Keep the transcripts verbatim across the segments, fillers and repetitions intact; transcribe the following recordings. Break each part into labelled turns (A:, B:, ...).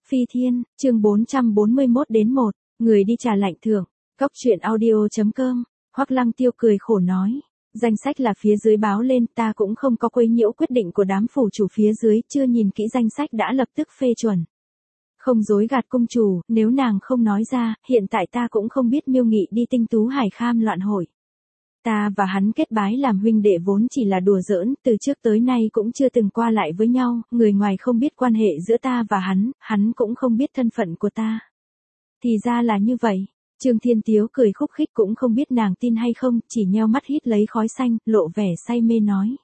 A: Phi Thiên, chương bốn trăm bốn mươi mốt đến một, người đi trà lạnh thưởng, cốc truyện audio chấm com, Hoắc Lăng Tiêu cười khổ nói. Danh sách là phía dưới báo lên, ta cũng không có quấy nhiễu quyết định của đám phủ chủ phía dưới, chưa nhìn kỹ danh sách đã lập tức phê chuẩn. Không dối gạt cung chủ, nếu nàng không nói ra, hiện tại ta cũng không biết Miêu Nghị đi Tinh Tú Hải Kham loạn hội. Ta và hắn kết bái làm huynh đệ vốn chỉ là đùa giỡn, từ trước tới nay cũng chưa từng qua lại với nhau, người ngoài không biết quan hệ giữa ta và hắn, hắn cũng không biết thân phận của ta. Thì ra là như vậy. Trương Thiên Tiếu cười khúc khích cũng không biết nàng tin hay không, chỉ nheo mắt hít lấy khói xanh, lộ vẻ say mê nói.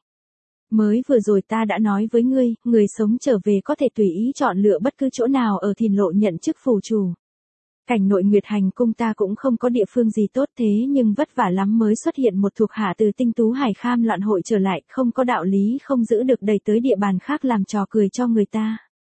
A: Mới vừa rồi ta đã nói với ngươi, người sống trở về có thể tùy ý chọn lựa bất cứ chỗ nào ở Thìn Lộ nhận chức phủ chủ. Cảnh nội Nguyệt Hành cung ta cũng không có địa phương gì tốt thế nhưng vất vả lắm mới xuất hiện một thuộc hạ từ Tinh Tú Hải Kham loạn hội trở lại, không có đạo lý không giữ được đẩy tới địa bàn khác làm trò cười cho người ta.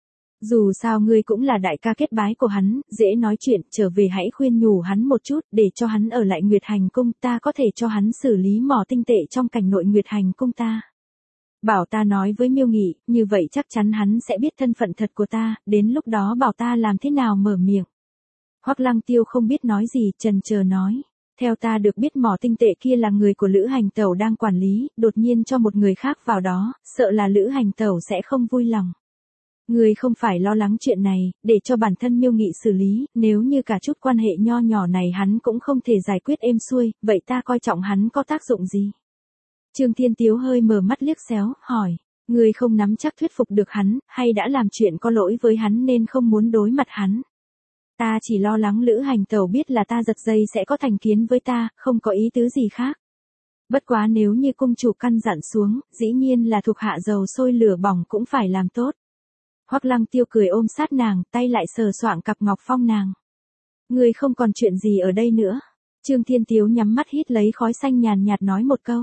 A: Dù sao ngươi cũng là đại ca kết bái của hắn, dễ nói chuyện, trở về hãy khuyên nhủ hắn một chút, để cho hắn ở lại Nguyệt Hành cung, ta có thể cho hắn xử lý mỏ tinh tệ trong cảnh nội Nguyệt Hành cung ta. Bảo ta nói với Miêu Nghị, như vậy chắc chắn hắn sẽ biết thân phận thật của ta, đến lúc đó bảo ta làm thế nào mở miệng. Hoắc Lăng Tiêu không biết nói gì, chần chờ nói. Theo ta được biết mỏ tinh tệ kia là người của Lữ Hành Tẩu đang quản lý, đột nhiên cho một người khác vào đó, sợ là Lữ Hành Tẩu sẽ không vui lòng. Người không phải lo lắng chuyện này, để cho bản thân Miêu Nghị xử lý, nếu như cả chút quan hệ nho nhỏ này hắn cũng không thể giải quyết êm xuôi, vậy ta coi trọng hắn có tác dụng gì? Trương Thiên Tiếu hơi mở mắt liếc xéo, hỏi, người không nắm chắc thuyết phục được hắn, hay đã làm chuyện có lỗi với hắn nên không muốn đối mặt hắn? Ta chỉ lo lắng Lữ Hành Tẩu biết là ta giật dây sẽ có thành kiến với ta, không có ý tứ gì khác. Bất quá nếu như cung chủ căn dặn xuống, dĩ nhiên là thuộc hạ dầu sôi lửa bỏng cũng phải làm tốt. Hoắc Lăng Tiêu cười ôm sát nàng, tay lại sờ soạng cặp ngọc phong nàng. Người không còn chuyện gì ở đây nữa. Trương Thiên Tiếu nhắm mắt hít lấy khói xanh nhàn nhạt nói một câu.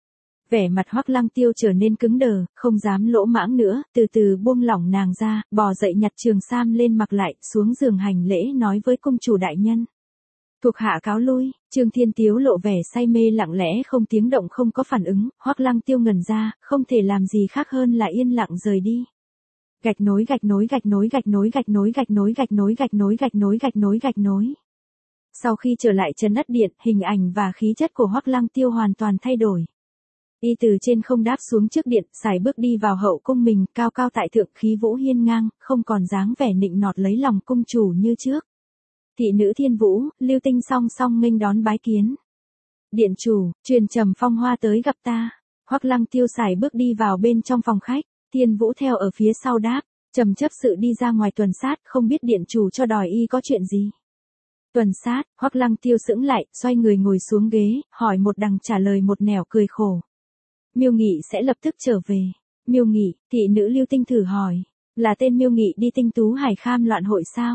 A: Vẻ mặt Hoắc Lăng Tiêu trở nên cứng đờ, không dám lỗ mãng nữa, từ từ buông lỏng nàng ra, bò dậy nhặt trường sam lên mặc lại, xuống giường hành lễ nói với cung chủ đại nhân. Thuộc hạ cáo lui, Trương Thiên Tiếu lộ vẻ say mê lặng lẽ không tiếng động không có phản ứng, Hoắc Lăng Tiêu ngẩn ra, không thể làm gì khác hơn là yên lặng rời đi. Gạch nối gạch nối gạch nối gạch nối gạch nối gạch nối gạch nối gạch nối gạch nối gạch nối gạch nối. Sau khi trở lại trấn Ất Điện, hình ảnh và khí chất của Hoắc Lăng Tiêu hoàn toàn thay đổi. Y từ trên không đáp xuống trước điện, sải bước đi vào hậu cung mình, cao cao tại thượng, khí vũ hiên ngang, không còn dáng vẻ nịnh nọt lấy lòng cung chủ như trước. Thị nữ Thiên Vũ, Lưu Tinh song song nghênh đón bái kiến. Điện chủ, truyền Trầm Phong Hoa tới gặp ta. Hoắc Lăng Tiêu sải bước đi vào bên trong phòng khách, Thiên Vũ theo ở phía sau đáp, Trầm chấp sự đi ra ngoài tuần sát, không biết điện chủ cho đòi y có chuyện gì. Tuần sát, Hoắc Lăng Tiêu sững lại, xoay người ngồi xuống ghế, hỏi một đằng trả lời một nẻo cười khổ. Miêu Nghị sẽ lập tức trở về. Miêu Nghị, thị nữ Lưu Tinh thử hỏi, là tên Miêu Nghị đi Tinh Tú Hải Kham loạn hội sao?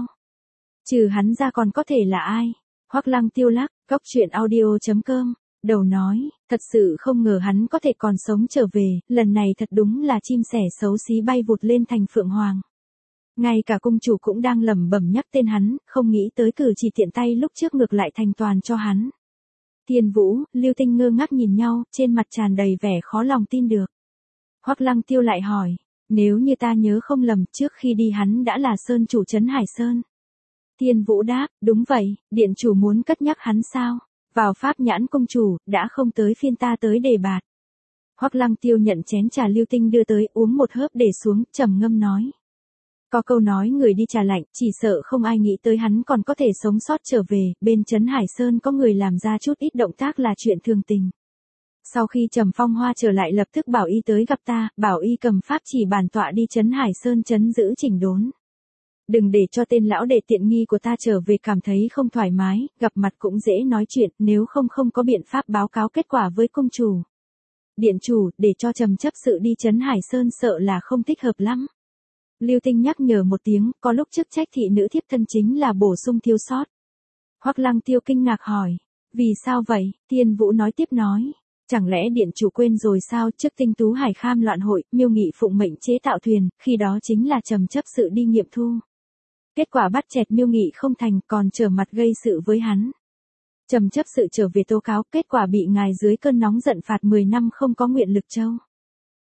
A: Trừ hắn ra còn có thể là ai? Hoắc Lăng Tiêu lắc, cốc truyện audio chấm com, đầu nói, thật sự không ngờ hắn có thể còn sống trở về, lần này thật đúng là chim sẻ xấu xí bay vụt lên thành Phượng Hoàng. Ngay cả cung chủ cũng đang lẩm bẩm nhắc tên hắn, không nghĩ tới cử chỉ tiện tay lúc trước ngược lại thành toàn cho hắn. Thiên Vũ, Lưu Tinh ngơ ngác nhìn nhau, trên mặt tràn đầy vẻ khó lòng tin được. Hoắc Lăng Tiêu lại hỏi, nếu như ta nhớ không lầm, trước khi đi hắn đã là sơn chủ trấn Hải Sơn. Thiên Vũ đáp, đúng vậy, điện chủ muốn cất nhắc hắn sao? Vào pháp nhãn cung chủ, đã không tới phiên ta tới đề bạt. Hoắc Lăng Tiêu nhận chén trà Lưu Tinh đưa tới, uống một hớp để xuống, trầm ngâm nói. Có câu nói người đi trà lạnh, chỉ sợ không ai nghĩ tới hắn còn có thể sống sót trở về, bên trấn Hải Sơn có người làm ra chút ít động tác là chuyện thường tình. Sau khi Trầm Phong Hoa trở lại lập tức bảo y tới gặp ta, bảo y cầm pháp chỉ bản tọa đi trấn Hải Sơn trấn giữ chỉnh đốn. Đừng để cho tên lão đệ tiện nghi của ta trở về cảm thấy không thoải mái, gặp mặt cũng dễ nói chuyện, nếu không không có biện pháp báo cáo kết quả với cung chủ. Điện chủ, để cho Trầm chấp sự đi trấn Hải Sơn sợ là không thích hợp lắm. Lưu Tinh nhắc nhở một tiếng, có lúc chức trách thị nữ thiếp thân chính là bổ sung thiếu sót. Hoắc Lăng Tiêu kinh ngạc hỏi, vì sao vậy? Thiên Vũ nói tiếp nói, chẳng lẽ điện chủ quên rồi sao? Trước Tinh Tú Hải Kham loạn hội, Miêu Nghị phụng mệnh chế tạo thuyền, khi đó chính là Trầm chấp sự đi nghiệm thu. Kết quả bắt chẹt Miêu Nghị không thành, còn trở mặt gây sự với hắn. Trầm chấp sự trở về tố cáo, kết quả bị ngài dưới cơn nóng giận phạt mười năm không có nguyện lực châu.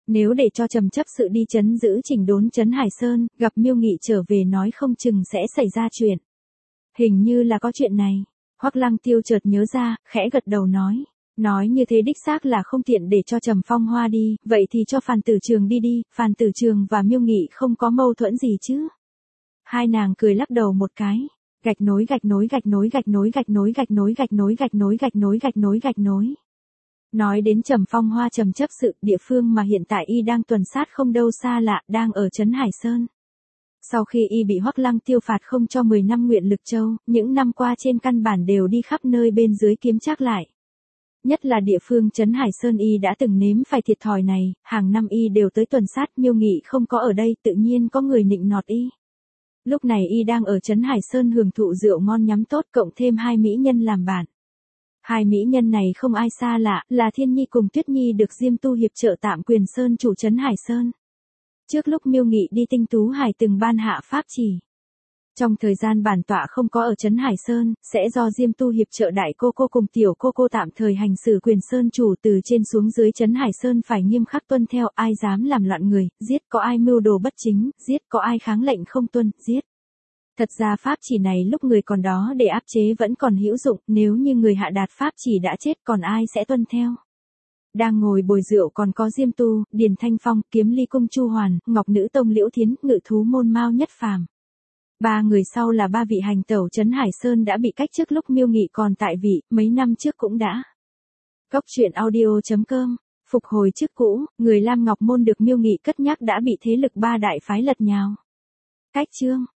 A: Nếu để cho Trầm chấp sự đi trấn giữ chỉnh đốn trấn Hải Sơn, gặp Miêu Nghị trở về nói không chừng sẽ xảy ra chuyện. Hình như là có chuyện này. Hoắc Lăng Tiêu chợt nhớ ra, khẽ gật đầu nói. Nói như thế đích xác là không tiện để cho Trầm Phong Hoa đi, vậy thì cho Phàn Tử Trường đi đi, Phàn Tử Trường và Miêu Nghị không có mâu thuẫn gì chứ. Hai nàng cười lắc đầu một cái. Gạch nối gạch nối gạch nối gạch nối gạch nối gạch nối gạch nối gạch nối gạch nối gạch nối gạch nối. Nói đến Trầm Phong Hoa Trầm chấp sự, địa phương mà hiện tại y đang tuần sát không đâu xa lạ, đang ở trấn Hải Sơn. Sau khi y bị Hoắc Lăng Tiêu phạt không cho mười năm Nguyện Lực Châu, những năm qua trên căn bản đều đi khắp nơi bên dưới kiếm trác lại. Nhất là địa phương trấn Hải Sơn y đã từng nếm phải thiệt thòi này, hàng năm y đều tới tuần sát, Miêu Nghị không có ở đây, tự nhiên có người nịnh nọt y. Lúc này y đang ở trấn Hải Sơn hưởng thụ rượu ngon nhắm tốt, cộng thêm hai mỹ nhân làm bạn. Hai mỹ nhân này không ai xa lạ, là Thiên Nhi cùng Tuyết Nhi được Diêm Tu hiệp trợ tạm quyền sơn chủ trấn Hải Sơn. Trước lúc Miêu Nghị đi Tinh Tú Hải từng ban hạ pháp chỉ. Trong thời gian bản tọa không có ở trấn Hải Sơn, sẽ do Diêm Tu hiệp trợ đại cô cô cùng tiểu cô cô tạm thời hành xử quyền sơn chủ, từ trên xuống dưới trấn Hải Sơn phải nghiêm khắc tuân theo, ai dám làm loạn người, giết, có ai mưu đồ bất chính, giết, có ai kháng lệnh không tuân, giết. Thật ra pháp chỉ này lúc người còn đó để áp chế vẫn còn hữu dụng, nếu như người hạ đạt pháp chỉ đã chết còn ai sẽ tuân theo. Đang ngồi bồi rượu còn có Diêm Tu, Điền Thanh Phong, Kiếm Ly Cung Chu Hoàn, Ngọc Nữ Tông Liễu Thiến, Ngự Thú Môn Mao Nhất Phàm. Ba người sau là ba vị hành tẩu trấn Hải Sơn đã bị cách chức lúc Miêu Nghị còn tại vị, mấy năm trước cũng đã. Cốc truyện audio chấm com, phục hồi chức cũ, người Lam Ngọc Môn được Miêu Nghị cất nhắc đã bị thế lực ba đại phái lật nhào. Cách chương